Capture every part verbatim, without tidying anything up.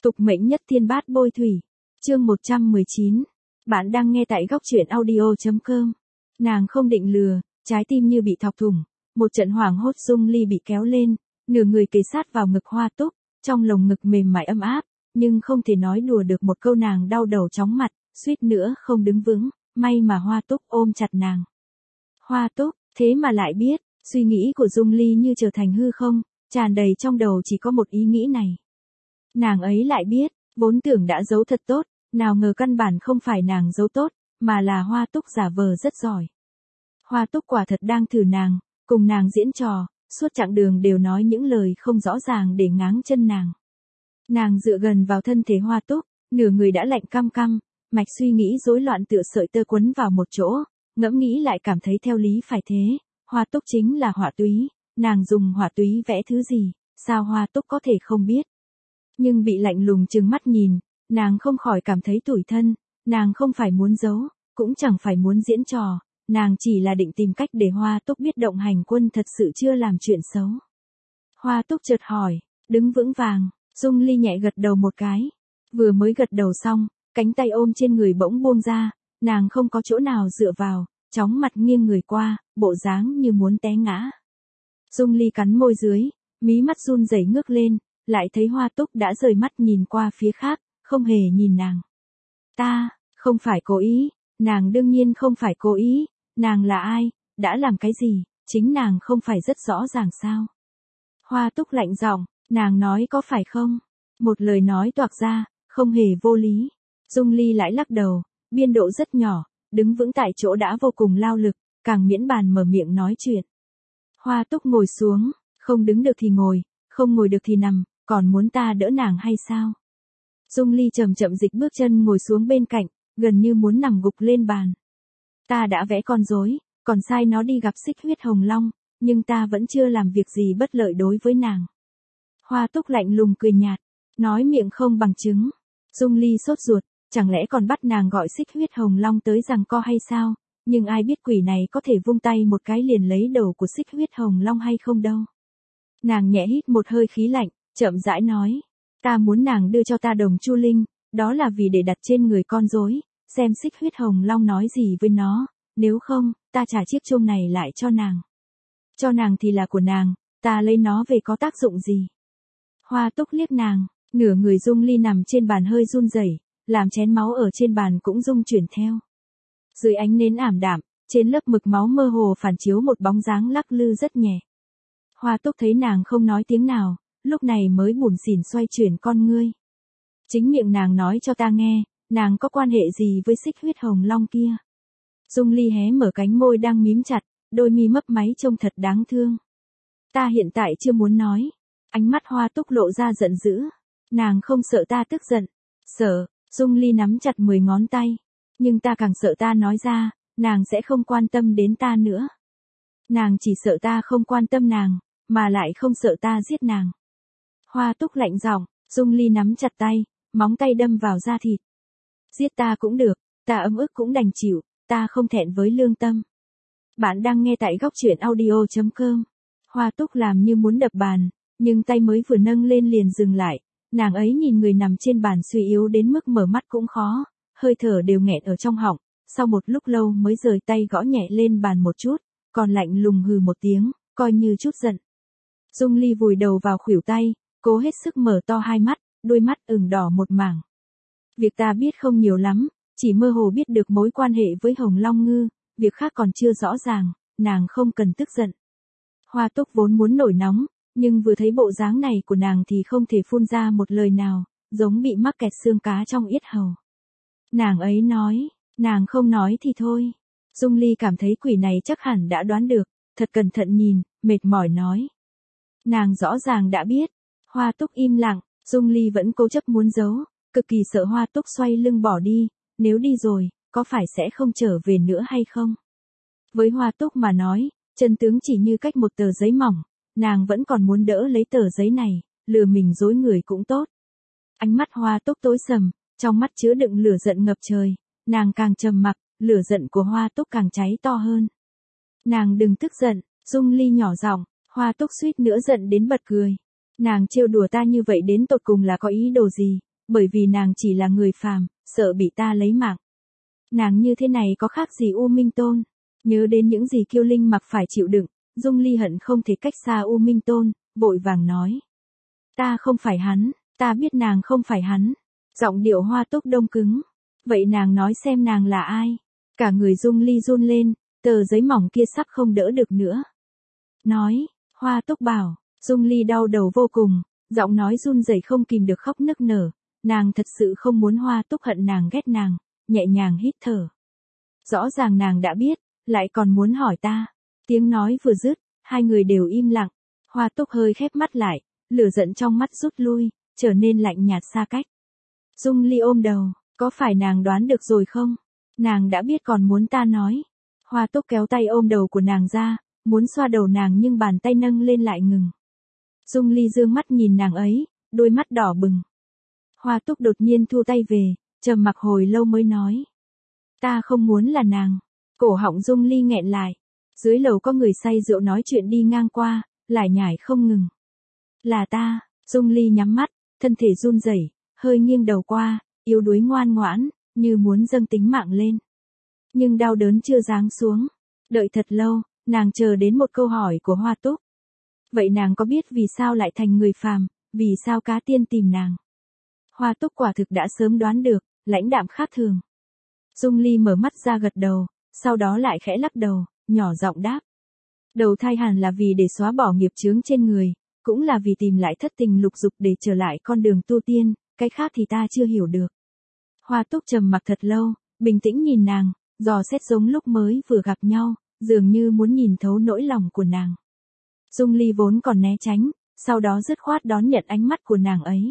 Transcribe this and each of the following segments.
Tục mệnh nhất thiên bát bôi thủy. Chương một trăm mười chín. Bạn đang nghe tại góc truyện audio.com. Nàng không định lừa, trái tim như bị thọc thủng. Một trận hoảng hốt Dung Ly bị kéo lên, nửa người kề sát vào ngực Hoa Túc, trong lồng ngực mềm mại ấm áp, nhưng không thể nói đùa được một câu, nàng đau đầu chóng mặt, suýt nữa không đứng vững, may mà Hoa Túc ôm chặt nàng. Hoa Túc, thế mà lại biết, suy nghĩ của Dung Ly như trở thành hư không, tràn đầy trong đầu chỉ có một ý nghĩ này. Nàng ấy lại biết, vốn tưởng đã giấu thật tốt, nào ngờ căn bản không phải nàng giấu tốt, mà là Hoa Túc giả vờ rất giỏi. Hoa Túc quả thật đang thử nàng, cùng nàng diễn trò, suốt chặng đường đều nói những lời không rõ ràng để ngáng chân nàng. Nàng dựa gần vào thân thể Hoa Túc, nửa người đã lạnh căm căm, mạch suy nghĩ rối loạn tựa sợi tơ quấn vào một chỗ, ngẫm nghĩ lại cảm thấy theo lý phải thế, Hoa Túc chính là họa túy, nàng dùng họa túy vẽ thứ gì, sao Hoa Túc có thể không biết. Nhưng bị lạnh lùng trừng mắt nhìn, nàng không khỏi cảm thấy tủi thân, nàng không phải muốn giấu, cũng chẳng phải muốn diễn trò, nàng chỉ là định tìm cách để Hoa Túc biết Động Hành Quân thật sự chưa làm chuyện xấu. Hoa Túc chợt hỏi, đứng vững vàng, Dung Ly nhẹ gật đầu một cái, vừa mới gật đầu xong, cánh tay ôm trên người bỗng buông ra, nàng không có chỗ nào dựa vào, chóng mặt nghiêng người qua, bộ dáng như muốn té ngã. Dung Ly cắn môi dưới, mí mắt run rẩy ngước lên, lại thấy Hoa Túc đã rời mắt nhìn qua phía khác, không hề nhìn nàng. Ta, không phải cố ý, nàng đương nhiên không phải cố ý, nàng là ai, đã làm cái gì, chính nàng không phải rất rõ ràng sao. Hoa Túc lạnh giọng, nàng nói có phải không? Một lời nói toạc ra, không hề vô lý. Dung Ly lại lắc đầu, biên độ rất nhỏ, đứng vững tại chỗ đã vô cùng lao lực, càng miễn bàn mở miệng nói chuyện. Hoa Túc ngồi xuống, không đứng được thì ngồi, không ngồi được thì nằm, còn muốn ta đỡ nàng hay sao? Dung Ly chậm chậm dịch bước chân ngồi xuống bên cạnh, gần như muốn nằm gục lên bàn. Ta đã vẽ con rối, còn sai nó đi gặp Xích Huyết Hồng Long, nhưng ta vẫn chưa làm việc gì bất lợi đối với nàng. Hoa Túc lạnh lùng cười nhạt, nói miệng không bằng chứng. Dung Ly sốt ruột, chẳng lẽ còn bắt nàng gọi Xích Huyết Hồng Long tới giằng co hay sao? Nhưng ai biết quỷ này có thể vung tay một cái liền lấy đầu của Xích Huyết Hồng Long hay không đâu. Nàng nhẹ hít một hơi khí lạnh, chậm rãi nói, ta muốn nàng đưa cho ta đồng chu linh, đó là vì để đặt trên người con rối, xem Xích Huyết Hồng Long nói gì với nó, nếu không, ta trả chiếc chuông này lại cho nàng. Cho nàng thì là của nàng, ta lấy nó về có tác dụng gì? Hoa Túc liếc nàng, nửa người Dung Ly nằm trên bàn hơi run rẩy, làm chén máu ở trên bàn cũng rung chuyển theo. Dưới ánh nến ảm đạm, trên lớp mực máu mơ hồ phản chiếu một bóng dáng lắc lư rất nhẹ. Hoa Túc thấy nàng không nói tiếng nào, lúc này mới bủn xỉn xoay chuyển con ngươi. Chính miệng nàng nói cho ta nghe, nàng có quan hệ gì với Xích Huyết Hồng Long kia? Dung Ly hé mở cánh môi đang mím chặt, đôi mi mấp máy trông thật đáng thương. Ta hiện tại chưa muốn nói. Ánh mắt Hoa Túc lộ ra giận dữ. Nàng không sợ ta tức giận. Sợ, Dung Ly nắm chặt mười ngón tay. Nhưng ta càng sợ ta nói ra, nàng sẽ không quan tâm đến ta nữa. Nàng chỉ sợ ta không quan tâm nàng, mà lại không sợ ta giết nàng. Hoa Túc lạnh giọng, Dung Ly nắm chặt tay, móng tay đâm vào da thịt. Giết ta cũng được, ta ấm ức cũng đành chịu, ta không thẹn với lương tâm. Bạn đang nghe tại góc truyện audio.com. Hoa Túc làm như muốn đập bàn, nhưng tay mới vừa nâng lên liền dừng lại, nàng ấy nhìn người nằm trên bàn suy yếu đến mức mở mắt cũng khó, hơi thở đều nghẹn ở trong họng, sau một lúc lâu mới rời tay gõ nhẹ lên bàn một chút, còn lạnh lùng hừ một tiếng, coi như chút giận. Dung Ly vùi đầu vào khuỷu tay, cố hết sức mở to hai mắt, đôi mắt ửng đỏ một mảng. Việc ta biết không nhiều lắm, chỉ mơ hồ biết được mối quan hệ với Hồng Long Ngư, việc khác còn chưa rõ ràng, nàng không cần tức giận. Hoa Túc vốn muốn nổi nóng, nhưng vừa thấy bộ dáng này của nàng thì không thể phun ra một lời nào, giống bị mắc kẹt xương cá trong yết hầu. Nàng ấy nói, nàng không nói thì thôi. Dung Ly cảm thấy quỷ này chắc hẳn đã đoán được, thật cẩn thận nhìn, mệt mỏi nói. Nàng rõ ràng đã biết. Hoa Túc im lặng, Dung Ly vẫn cố chấp muốn giấu, cực kỳ sợ Hoa Túc xoay lưng bỏ đi, nếu đi rồi, có phải sẽ không trở về nữa hay không? Với Hoa Túc mà nói, chân tướng chỉ như cách một tờ giấy mỏng, nàng vẫn còn muốn đỡ lấy tờ giấy này, lừa mình dối người cũng tốt. Ánh mắt Hoa Túc tối sầm, trong mắt chứa đựng lửa giận ngập trời, nàng càng trầm mặc, lửa giận của Hoa Túc càng cháy to hơn. Nàng đừng tức giận, Dung Ly nhỏ giọng, Hoa Túc suýt nữa giận đến bật cười. Nàng trêu đùa ta như vậy đến tột cùng là có ý đồ gì, bởi vì nàng chỉ là người phàm, sợ bị ta lấy mạng. Nàng như thế này có khác gì U Minh Tôn? Nhớ đến những gì Kiêu Linh mặc phải chịu đựng, Dung Ly hận không thể cách xa U Minh Tôn, vội vàng nói. Ta không phải hắn, ta biết nàng không phải hắn. Giọng điệu Hoa Túc đông cứng. Vậy nàng nói xem nàng là ai? Cả người Dung Ly run lên, tờ giấy mỏng kia sắp không đỡ được nữa. Nói, Hoa Túc bảo, Dung Ly đau đầu vô cùng, giọng nói run rẩy không kìm được khóc nức nở. Nàng thật sự không muốn Hoa Túc hận nàng ghét nàng, nhẹ nhàng hít thở. Rõ ràng nàng đã biết, lại còn muốn hỏi ta. Tiếng nói vừa dứt, hai người đều im lặng. Hoa Túc hơi khép mắt lại, lửa giận trong mắt rút lui, trở nên lạnh nhạt xa cách. Dung Ly ôm đầu, có phải nàng đoán được rồi không? Nàng đã biết còn muốn ta nói. Hoa Túc kéo tay ôm đầu của nàng ra, muốn xoa đầu nàng nhưng bàn tay nâng lên lại ngừng. Dung Ly dương mắt nhìn nàng ấy, đôi mắt đỏ bừng. Hoa Túc đột nhiên thu tay về, trầm mặc hồi lâu mới nói. Ta không muốn là nàng. Cổ họng Dung Ly nghẹn lại. Dưới lầu có người say rượu nói chuyện đi ngang qua, lải nhải không ngừng. Là ta, Dung Ly nhắm mắt, thân thể run rẩy, hơi nghiêng đầu qua, yếu đuối ngoan ngoãn, như muốn dâng tính mạng lên. Nhưng đau đớn chưa giáng xuống. Đợi thật lâu, nàng chờ đến một câu hỏi của Hoa Túc. Vậy nàng có biết vì sao lại thành người phàm, vì sao cá tiên tìm nàng? Hoa Túc quả thực đã sớm đoán được, lãnh đạm khác thường. Dung Ly mở mắt ra gật đầu, sau đó lại khẽ lắc đầu, nhỏ giọng đáp. Đầu thai hẳn là vì để xóa bỏ nghiệp chướng trên người, cũng là vì tìm lại thất tình lục dục để trở lại con đường tu tiên, cái khác thì ta chưa hiểu được. Hoa Túc trầm mặc thật lâu, bình tĩnh nhìn nàng, dò xét giống lúc mới vừa gặp nhau, dường như muốn nhìn thấu nỗi lòng của nàng. Dung Ly vốn còn né tránh, sau đó dứt khoát đón nhận ánh mắt của nàng ấy.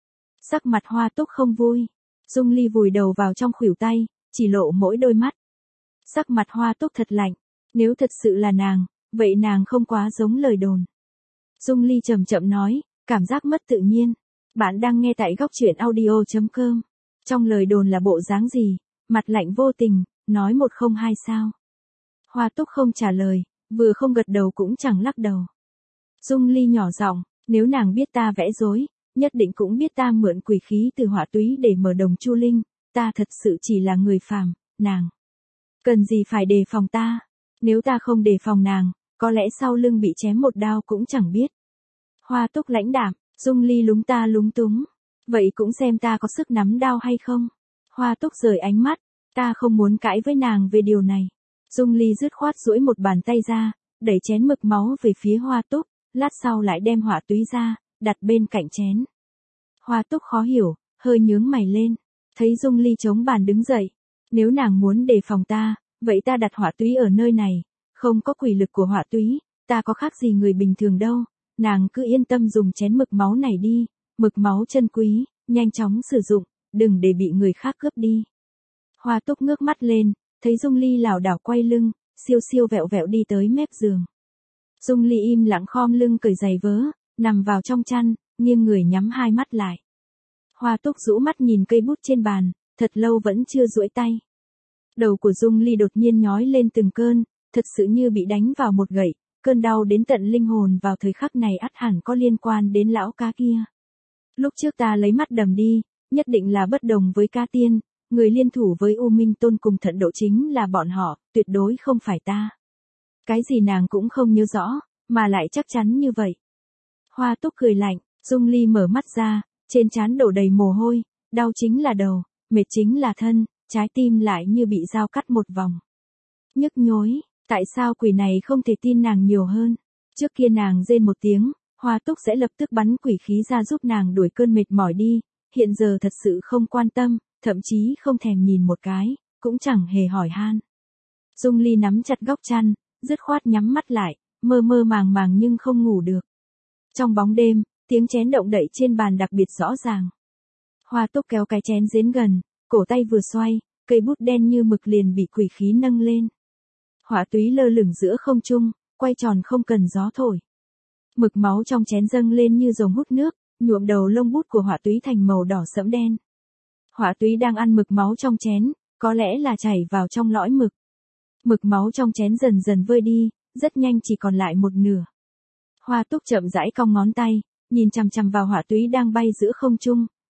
Sắc mặt Hoa Túc không vui. Dung Ly vùi đầu vào trong khuỷu tay, chỉ lộ mỗi đôi mắt. Sắc mặt Hoa Túc thật lạnh. Nếu thật sự là nàng, vậy nàng không quá giống lời đồn. Dung Ly chậm chậm nói, cảm giác mất tự nhiên. Bạn đang nghe tại góc truyện audio chấm com. Trong lời đồn là bộ dáng gì? Mặt lạnh vô tình, nói một không hai sao. Hoa Túc không trả lời, vừa không gật đầu cũng chẳng lắc đầu. Dung Ly nhỏ giọng, nếu nàng biết ta vẽ dối, nhất định cũng biết ta mượn quỷ khí từ hỏa túy để mở đồng Chu Linh, ta thật sự chỉ là người phàm, nàng. Cần gì phải đề phòng ta? Nếu ta không đề phòng nàng, có lẽ sau lưng bị chém một đao cũng chẳng biết. Hoa Túc lãnh đạm, Dung Ly lúng ta lúng túng. Vậy cũng xem ta có sức nắm đao hay không? Hoa Túc rời ánh mắt, ta không muốn cãi với nàng về điều này. Dung Ly dứt khoát duỗi một bàn tay ra, đẩy chén mực máu về phía Hoa Túc, lát sau lại đem hỏa túy ra, đặt bên cạnh chén. Hoa Túc khó hiểu, hơi nhướng mày lên, thấy Dung Ly chống bàn đứng dậy. Nếu nàng muốn đề phòng ta, vậy ta đặt hỏa túy ở nơi này, không có quỷ lực của hỏa túy, ta có khác gì người bình thường đâu, nàng cứ yên tâm dùng chén mực máu này đi, mực máu chân quý, nhanh chóng sử dụng, đừng để bị người khác cướp đi. Hoa Túc ngước mắt lên, thấy Dung Ly lảo đảo quay lưng, siêu siêu vẹo vẹo đi tới mép giường. Dung Ly im lặng khom lưng cởi giày vớ, nằm vào trong chăn, nghiêng người nhắm hai mắt lại. Hoa Túc rũ mắt nhìn cây bút trên bàn, thật lâu vẫn chưa duỗi tay. Đầu của Dung Ly đột nhiên nhói lên từng cơn, thật sự như bị đánh vào một gậy, cơn đau đến tận linh hồn vào thời khắc này ắt hẳn có liên quan đến lão cá kia. Lúc trước ta lấy mắt đầm đi, nhất định là bất đồng với cá tiên, người liên thủ với U Minh Tôn cùng Thận Độ chính là bọn họ, tuyệt đối không phải ta. Cái gì nàng cũng không nhớ rõ, mà lại chắc chắn như vậy. Hoa Túc cười lạnh, Dung Ly mở mắt ra, trên trán đổ đầy mồ hôi, đau chính là đầu, mệt chính là thân, trái tim lại như bị dao cắt một vòng. Nhức nhối, tại sao quỷ này không thể tin nàng nhiều hơn? Trước kia nàng rên một tiếng, Hoa Túc sẽ lập tức bắn quỷ khí ra giúp nàng đuổi cơn mệt mỏi đi, hiện giờ thật sự không quan tâm, thậm chí không thèm nhìn một cái, cũng chẳng hề hỏi han. Dung Ly nắm chặt góc chăn, dứt khoát nhắm mắt lại, mơ mơ màng màng nhưng không ngủ được. Trong bóng đêm, tiếng chén động đậy trên bàn đặc biệt rõ ràng. Hoa Túc kéo cái chén đến gần, cổ tay vừa xoay, cây bút đen như mực liền bị quỷ khí nâng lên. Hỏa túy lơ lửng giữa không trung, quay tròn không cần gió thổi. Mực máu trong chén dâng lên như dòng hút nước, nhuộm đầu lông bút của hỏa túy thành màu đỏ sẫm đen. Hỏa túy đang ăn mực máu trong chén, có lẽ là chảy vào trong lõi mực. Mực máu trong chén dần dần vơi đi, rất nhanh chỉ còn lại một nửa. Hoa Túc chậm rãi cong ngón tay, nhìn chằm chằm vào hỏa túy đang bay giữa không trung,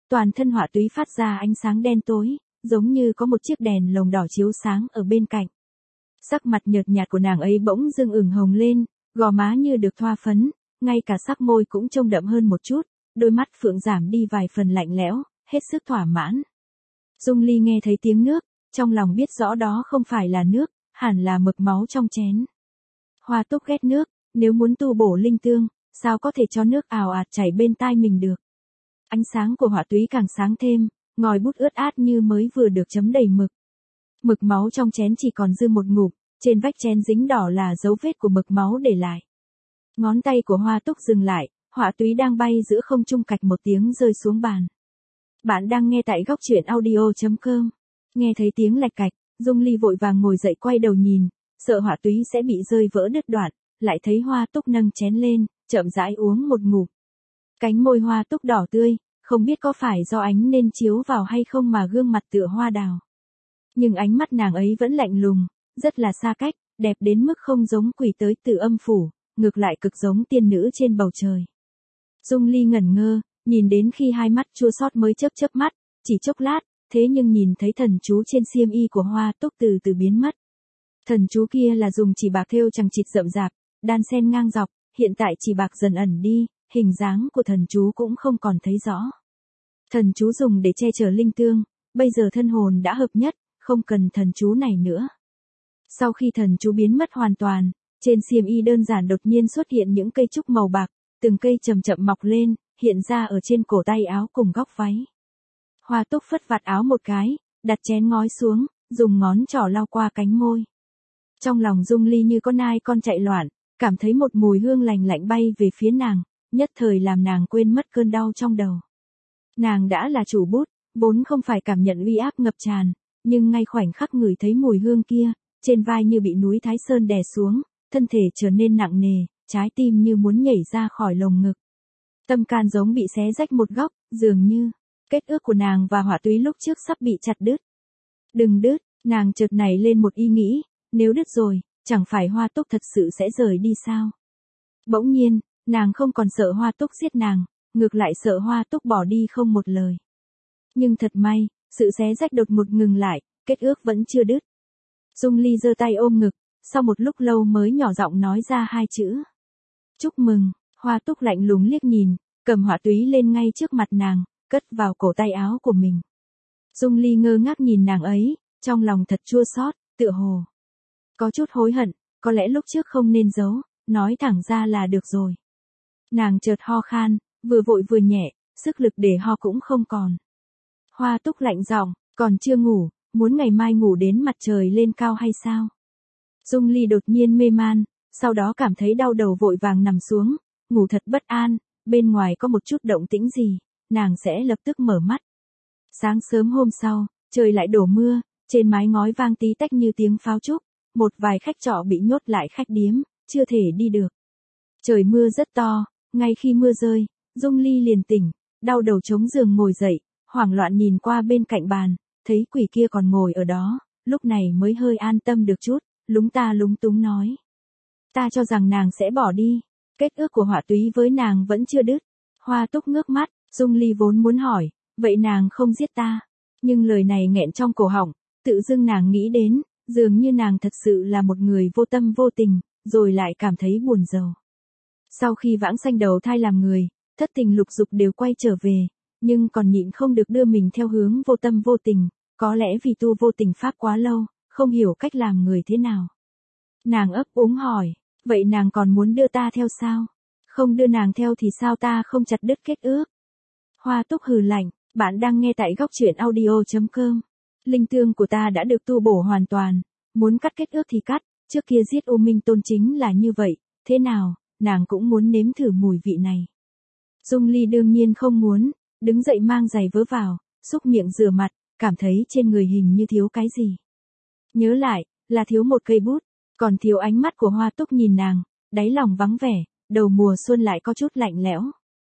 Toàn thân họa túy phát ra ánh sáng đen tối, giống như có một chiếc đèn lồng đỏ chiếu sáng ở bên cạnh. Sắc mặt nhợt nhạt của nàng ấy bỗng dưng ửng hồng lên, gò má như được thoa phấn, ngay cả sắc môi cũng trông đậm hơn một chút, đôi mắt phượng giảm đi vài phần lạnh lẽo, hết sức thỏa mãn. Dung Ly nghe thấy tiếng nước, trong lòng biết rõ đó không phải là nước, hẳn là mực máu trong chén. Hoa Túc ghét nước, nếu muốn tu bổ linh tương, sao có thể cho nước ào ạt chảy bên tai mình được. Ánh sáng của họa túy càng sáng thêm, ngòi bút ướt át như mới vừa được chấm đầy mực. Mực máu trong chén chỉ còn dư một ngụm, trên vách chén dính đỏ là dấu vết của mực máu để lại. Ngón tay của Hoa Túc dừng lại, họa túy đang bay giữa không trung cạch một tiếng rơi xuống bàn. Bạn đang nghe tại góc truyện audio chấm com. Nghe thấy tiếng lạch cạch, Dung Ly vội vàng ngồi dậy quay đầu nhìn, sợ họa túy sẽ bị rơi vỡ đứt đoạn, lại thấy Hoa Túc nâng chén lên, chậm rãi uống một ngụm. Cánh môi Hoa Túc đỏ tươi, không biết có phải do ánh nên chiếu vào hay không mà gương mặt tựa hoa đào. Nhưng ánh mắt nàng ấy vẫn lạnh lùng, rất là xa cách, đẹp đến mức không giống quỷ tới từ âm phủ, ngược lại cực giống tiên nữ trên bầu trời. Dung Ly ngẩn ngơ, nhìn đến khi hai mắt chua xót mới chớp chớp mắt, chỉ chốc lát, thế nhưng nhìn thấy thần chú trên xiêm y của Hoa Túc từ từ biến mất. Thần chú kia là dùng chỉ bạc thêu chằng chịt rậm rạp, đan xen ngang dọc, hiện tại chỉ bạc dần ẩn đi, hình dáng của thần chú cũng không còn thấy rõ. Thần chú dùng để che chở linh tương, bây giờ thân hồn đã hợp nhất, không cần thần chú này nữa. Sau khi thần chú biến mất hoàn toàn, trên xiêm y đơn giản đột nhiên xuất hiện những cây trúc màu bạc, từng cây chậm chậm mọc lên, hiện ra ở trên cổ tay áo cùng góc váy. Hoa Túc phất vạt áo một cái, đặt chén ngói xuống, dùng ngón trỏ lau qua cánh môi. Trong lòng Dung Ly như con nai con chạy loạn, cảm thấy một mùi hương lành lạnh bay về phía nàng, nhất thời làm nàng quên mất cơn đau trong đầu. Nàng đã là chủ bút, vốn không phải cảm nhận uy áp ngập tràn, nhưng ngay khoảnh khắc ngửi thấy mùi hương kia, trên vai như bị núi Thái Sơn đè xuống, thân thể trở nên nặng nề, trái tim như muốn nhảy ra khỏi lồng ngực. Tâm can giống bị xé rách một góc, dường như kết ước của nàng và họa túy lúc trước sắp bị chặt đứt. Đừng đứt, nàng chợt nảy lên một ý nghĩ, nếu đứt rồi, chẳng phải Hoa Túc thật sự sẽ rời đi sao? Bỗng nhiên, nàng không còn sợ Hoa Túc giết nàng, ngược lại sợ Hoa Túc bỏ đi không một lời. Nhưng thật may, sự xé rách đột ngột ngừng lại, kết ước vẫn chưa đứt. Dung Ly giơ tay ôm ngực, sau một lúc lâu mới nhỏ giọng nói ra hai chữ. Chúc mừng. Hoa Túc lạnh lùng liếc nhìn, cầm họa túy lên ngay trước mặt nàng, cất vào cổ tay áo của mình. Dung Ly ngơ ngác nhìn nàng ấy, trong lòng thật chua xót, tựa hồ có chút hối hận, có lẽ lúc trước không nên giấu, nói thẳng ra là được rồi. Nàng chợt ho khan, vừa vội vừa nhẹ, sức lực để ho cũng không còn. Hoa Túc lạnh giọng, còn chưa ngủ, muốn ngày mai ngủ đến mặt trời lên cao hay sao? Dung Ly đột nhiên mê man, sau đó cảm thấy đau đầu vội vàng nằm xuống, ngủ thật bất an, bên ngoài có một chút động tĩnh gì, nàng sẽ lập tức mở mắt. Sáng sớm hôm sau, trời lại đổ mưa, trên mái ngói vang tí tách như tiếng pháo trúc, một vài khách trọ bị nhốt lại khách điếm, chưa thể đi được. Trời mưa rất to, ngay khi mưa rơi, Dung Ly liền tỉnh, đau đầu chống giường ngồi dậy, hoảng loạn nhìn qua bên cạnh bàn, thấy quỷ kia còn ngồi ở đó, lúc này mới hơi an tâm được chút, lúng ta lúng túng nói. Ta cho rằng nàng sẽ bỏ đi, kết ước của họa túy với nàng vẫn chưa đứt. Hoa Túc ngước mắt, Dung Ly vốn muốn hỏi, vậy nàng không giết ta, nhưng lời này nghẹn trong cổ họng, tự dưng nàng nghĩ đến, dường như nàng thật sự là một người vô tâm vô tình, rồi lại cảm thấy buồn rầu. Sau khi vãng sanh đầu thai làm người, thất tình lục dục đều quay trở về, nhưng còn nhịn không được đưa mình theo hướng vô tâm vô tình, có lẽ vì tu vô tình pháp quá lâu, không hiểu cách làm người thế nào. Nàng ấp úng hỏi, vậy nàng còn muốn đưa ta theo sao? Không đưa nàng theo thì sao ta không chặt đứt kết ước? Hoa Túc hừ lạnh, bạn đang nghe tại góc truyện audio chấm com. Linh tương của ta đã được tu bổ hoàn toàn, muốn cắt kết ước thì cắt, trước kia giết U Minh Tôn chính là như vậy, thế nào, nàng cũng muốn nếm thử mùi vị này. Dung Ly đương nhiên không muốn, đứng dậy mang giày vớ vào, xúc miệng rửa mặt, cảm thấy trên người hình như thiếu cái gì. Nhớ lại, là thiếu một cây bút, còn thiếu ánh mắt của Hoa Túc nhìn nàng, đáy lòng vắng vẻ, đầu mùa xuân lại có chút lạnh lẽo.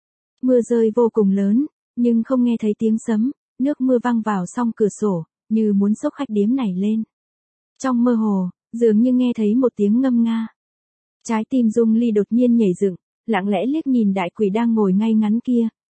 Mưa rơi vô cùng lớn, nhưng không nghe thấy tiếng sấm, nước mưa văng vào song cửa sổ, như muốn xốc khách điếm này lên. Trong mơ hồ, dường như nghe thấy một tiếng ngâm nga. Trái tim Dung Ly đột nhiên nhảy dựng, lặng lẽ liếc nhìn đại quỷ đang ngồi ngay ngắn kia,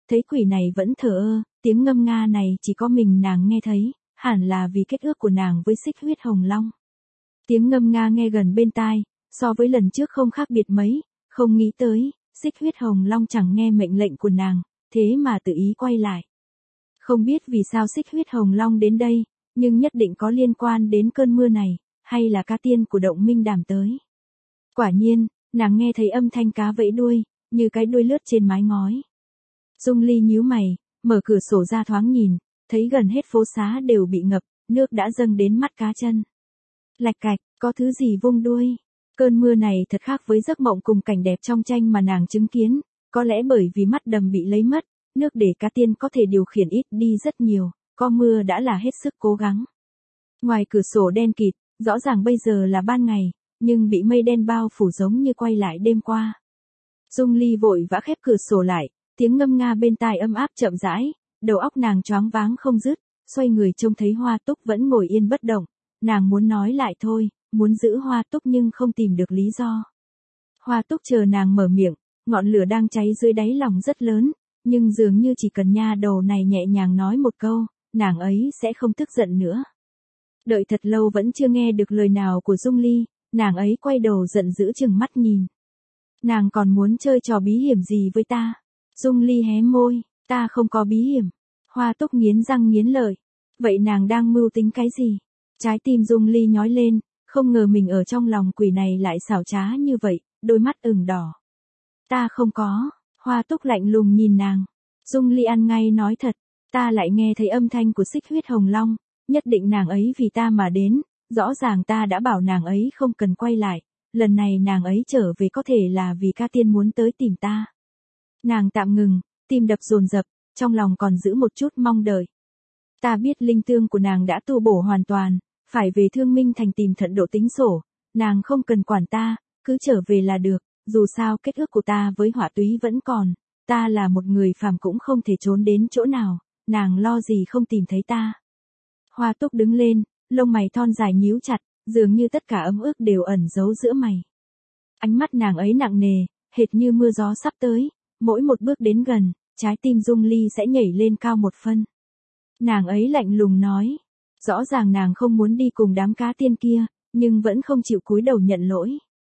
thấy quỷ này vẫn thờ ơ, tiếng ngâm nga này chỉ có mình nàng nghe thấy, hẳn là vì kết ước của nàng với Xích Huyết Hồng Long. Tiếng ngâm nga nghe gần bên tai, so với lần trước không khác biệt mấy, không nghĩ tới, Xích Huyết Hồng Long chẳng nghe mệnh lệnh của nàng, thế mà tự ý quay lại. Không biết vì sao Xích Huyết Hồng Long đến đây, nhưng nhất định có liên quan đến cơn mưa này, hay là cá tiên của Động Minh Đàm tới. Quả nhiên, nàng nghe thấy âm thanh cá vẫy đuôi, như cái đuôi lướt trên mái ngói. Dung Ly nhíu mày, mở cửa sổ ra thoáng nhìn, thấy gần hết phố xá đều bị ngập, nước đã dâng đến mắt cá chân. Lạch cạch, có thứ gì vung đuôi. Cơn mưa này thật khác với giấc mộng cùng cảnh đẹp trong tranh mà nàng chứng kiến, có lẽ bởi vì mắt đầm bị lấy mất, nước để cá tiên có thể điều khiển ít đi rất nhiều, có mưa đã là hết sức cố gắng. Ngoài cửa sổ đen kịt, rõ ràng bây giờ là ban ngày, nhưng bị mây đen bao phủ giống như quay lại đêm qua. Dung Ly vội vã khép cửa sổ lại, tiếng ngâm nga bên tai âm áp chậm rãi, đầu óc nàng choáng váng không dứt, xoay người trông thấy Hoa Túc vẫn ngồi yên bất động, nàng muốn nói lại thôi, muốn giữ Hoa Túc nhưng không tìm được lý do. Hoa Túc chờ nàng mở miệng, ngọn lửa đang cháy dưới đáy lòng rất lớn, nhưng dường như chỉ cần nha đầu này nhẹ nhàng nói một câu, nàng ấy sẽ không tức giận nữa. Đợi thật lâu vẫn chưa nghe được lời nào của Dung Ly, nàng ấy quay đầu giận dữ chừng mắt nhìn. Nàng còn muốn chơi trò bí hiểm gì với ta? Dung Ly hé môi, ta không có bí hiểm. Hoa Túc nghiến răng nghiến lợi. Vậy nàng đang mưu tính cái gì? Trái tim Dung Ly nhói lên, không ngờ mình ở trong lòng quỷ này lại xảo trá như vậy, đôi mắt ửng đỏ. Ta không có. Hoa Túc lạnh lùng nhìn nàng. Dung Ly ăn ngay nói thật, ta lại nghe thấy âm thanh của Xích Huyết Hồng Long, nhất định nàng ấy vì ta mà đến, rõ ràng ta đã bảo nàng ấy không cần quay lại, lần này nàng ấy trở về có thể là vì ca tiên muốn tới tìm ta. Nàng tạm ngừng, tim đập dồn dập, trong lòng còn giữ một chút mong đợi. Ta biết linh tương của nàng đã tu bổ hoàn toàn, phải về Thương Minh Thành tìm Thận Độ tính sổ, nàng không cần quản ta, cứ trở về là được, dù sao kết ước của ta với Hỏa Túy vẫn còn, ta là một người phàm cũng không thể trốn đến chỗ nào, nàng lo gì không tìm thấy ta. Hoa Túc đứng lên, lông mày thon dài nhíu chặt, dường như tất cả ấm ức đều ẩn giấu giữa mày. Ánh mắt nàng ấy nặng nề, hệt như mưa gió sắp tới, mỗi một bước đến gần, trái tim Dung Ly sẽ nhảy lên cao một phân. Nàng ấy lạnh lùng nói, rõ ràng nàng không muốn đi cùng đám cá tiên kia, nhưng vẫn không chịu cúi đầu nhận lỗi.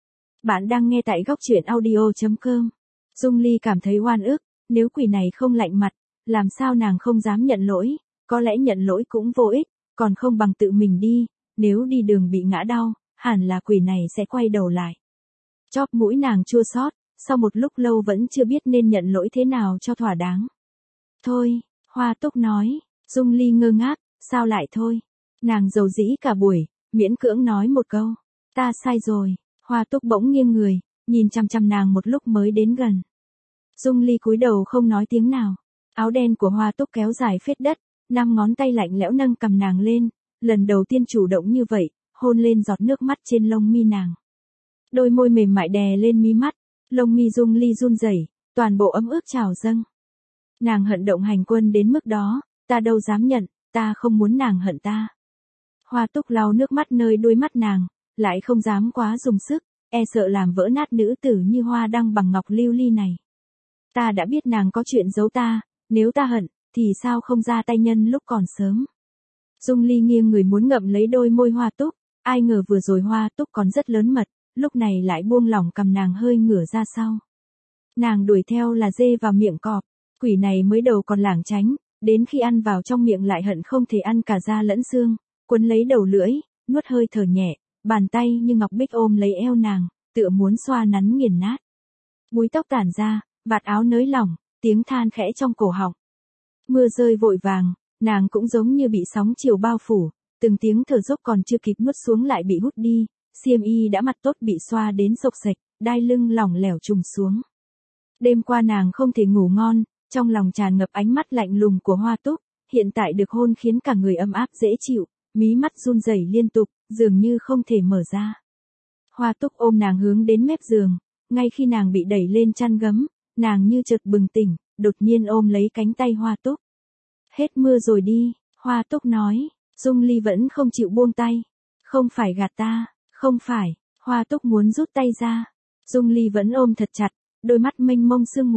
Bạn đang nghe tại góc truyện audio chấm com. Dung Ly cảm thấy oan ức, nếu quỷ này không lạnh mặt, làm sao nàng không dám nhận lỗi, có lẽ nhận lỗi cũng vô ích, còn không bằng tự mình đi, nếu đi đường bị ngã đau, hẳn là quỷ này sẽ quay đầu lại. Chóp mũi nàng chua xót, sau một lúc lâu vẫn chưa biết nên nhận lỗi thế nào cho thỏa đáng. Thôi, Hoa Túc nói. Dung Ly ngơ ngác, sao lại thôi? Nàng dầu dĩ cả buổi, miễn cưỡng nói một câu, ta sai rồi. Hoa Túc bỗng nghiêng người, nhìn chăm chăm nàng một lúc mới đến gần. Dung Ly cúi đầu không nói tiếng nào. Áo đen của Hoa Túc kéo dài phết đất, năm ngón tay lạnh lẽo nâng cầm nàng lên, lần đầu tiên chủ động như vậy, hôn lên giọt nước mắt trên lông mi nàng. Đôi môi mềm mại đè lên mí mắt, lông mi Dung Ly run rẩy, toàn bộ ấm ức trào dâng. Nàng hận Động Hành Quân đến mức đó, ta đâu dám nhận, ta không muốn nàng hận ta. Hoa Túc lau nước mắt nơi đuôi mắt nàng, lại không dám quá dùng sức, e sợ làm vỡ nát nữ tử như hoa đăng bằng ngọc lưu ly này. Ta đã biết nàng có chuyện giấu ta, nếu ta hận, thì sao không ra tay nhân lúc còn sớm. Dung Ly nghiêng người muốn ngậm lấy đôi môi Hoa Túc, ai ngờ vừa rồi Hoa Túc còn rất lớn mật, lúc này lại buông lỏng cầm nàng hơi ngửa ra sau. Nàng đuổi theo là dê vào miệng cọp, quỷ này mới đầu còn lảng tránh, đến khi ăn vào trong miệng lại hận không thể ăn cả da lẫn xương, quấn lấy đầu lưỡi, nuốt hơi thở nhẹ, bàn tay như ngọc bích ôm lấy eo nàng, tựa muốn xoa nắn nghiền nát. Búi tóc tản ra, vạt áo nới lỏng, tiếng than khẽ trong cổ họng. Mưa rơi vội vàng, nàng cũng giống như bị sóng chiều bao phủ, từng tiếng thở dốc còn chưa kịp nuốt xuống lại bị hút đi, xiêm y đã mặt tốt bị xoa đến sộc sạch, đai lưng lỏng lẻo trùng xuống. Đêm qua nàng không thể ngủ ngon, trong lòng tràn ngập ánh mắt lạnh lùng của Hoa Túc, hiện tại được hôn khiến cả người ấm áp dễ chịu, mí mắt run rẩy liên tục, dường như không thể mở ra. Hoa Túc ôm nàng hướng đến mép giường, ngay khi nàng bị đẩy lên chăn gấm, nàng như chợt bừng tỉnh, đột nhiên ôm lấy cánh tay Hoa Túc. Hết mưa rồi đi, Hoa Túc nói. Dung Ly vẫn không chịu buông tay. Không phải gạt ta, không phải. Hoa Túc muốn rút tay ra. Dung Ly vẫn ôm thật chặt, đôi mắt mênh mông sương mù,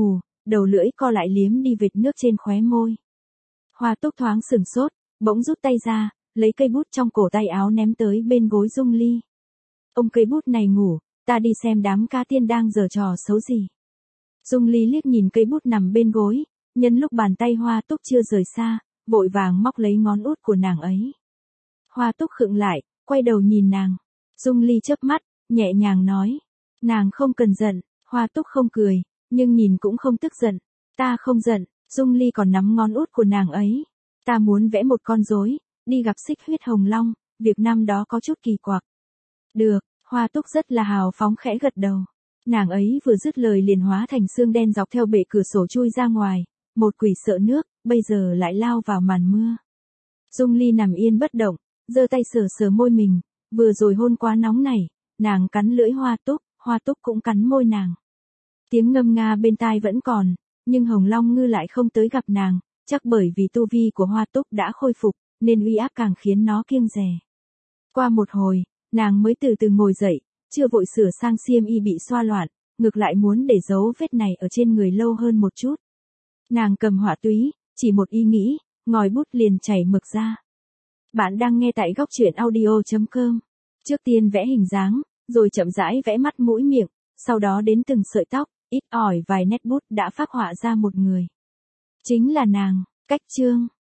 đầu lưỡi co lại liếm đi vệt nước trên khóe môi. Hoa Túc thoáng sửng sốt, bỗng rút tay ra, lấy cây bút trong cổ tay áo ném tới bên gối Dung Ly. Ông cây bút này ngủ, ta đi xem đám ca tiên đang giở trò xấu gì. Dung Ly liếc nhìn cây bút nằm bên gối, nhân lúc bàn tay Hoa Túc chưa rời xa, vội vàng móc lấy ngón út của nàng ấy. Hoa Túc khựng lại, quay đầu nhìn nàng. Dung Ly chớp mắt, nhẹ nhàng nói. Nàng không cần giận. Hoa Túc không cười, nhưng nhìn cũng không tức giận. Ta không giận. Dung Ly còn nắm ngón út của nàng ấy. Ta muốn vẽ một con rối, đi gặp Xích Huyết Hồng Long, việc năm đó có chút kỳ quặc. Được, Hoa Túc rất là hào phóng khẽ gật đầu. Nàng ấy vừa dứt lời liền hóa thành xương đen dọc theo bệ cửa sổ chui ra ngoài, một quỷ sợ nước, bây giờ lại lao vào màn mưa. Dung Ly nằm yên bất động, giơ tay sờ sờ môi mình, vừa rồi hôn quá nóng này, nàng cắn lưỡi Hoa Túc, Hoa Túc cũng cắn môi nàng. Tiếng ngâm nga bên tai vẫn còn, nhưng Hồng Long Ngư lại không tới gặp nàng, chắc bởi vì tu vi của Hoa Túc đã khôi phục, nên uy áp càng khiến nó kiêng dè. Qua một hồi, nàng mới từ từ ngồi dậy, chưa vội sửa sang xiêm y bị xoa loạn, ngược lại muốn để dấu vết này ở trên người lâu hơn một chút. Nàng cầm họa túy, chỉ một ý nghĩ, ngòi bút liền chảy mực ra. Bạn đang nghe tại góc truyện audio chấm com. Trước tiên vẽ hình dáng, rồi chậm rãi vẽ mắt mũi miệng, sau đó đến từng sợi tóc, ít ỏi vài nét bút đã phác họa ra một người. Chính là nàng. Cách chương.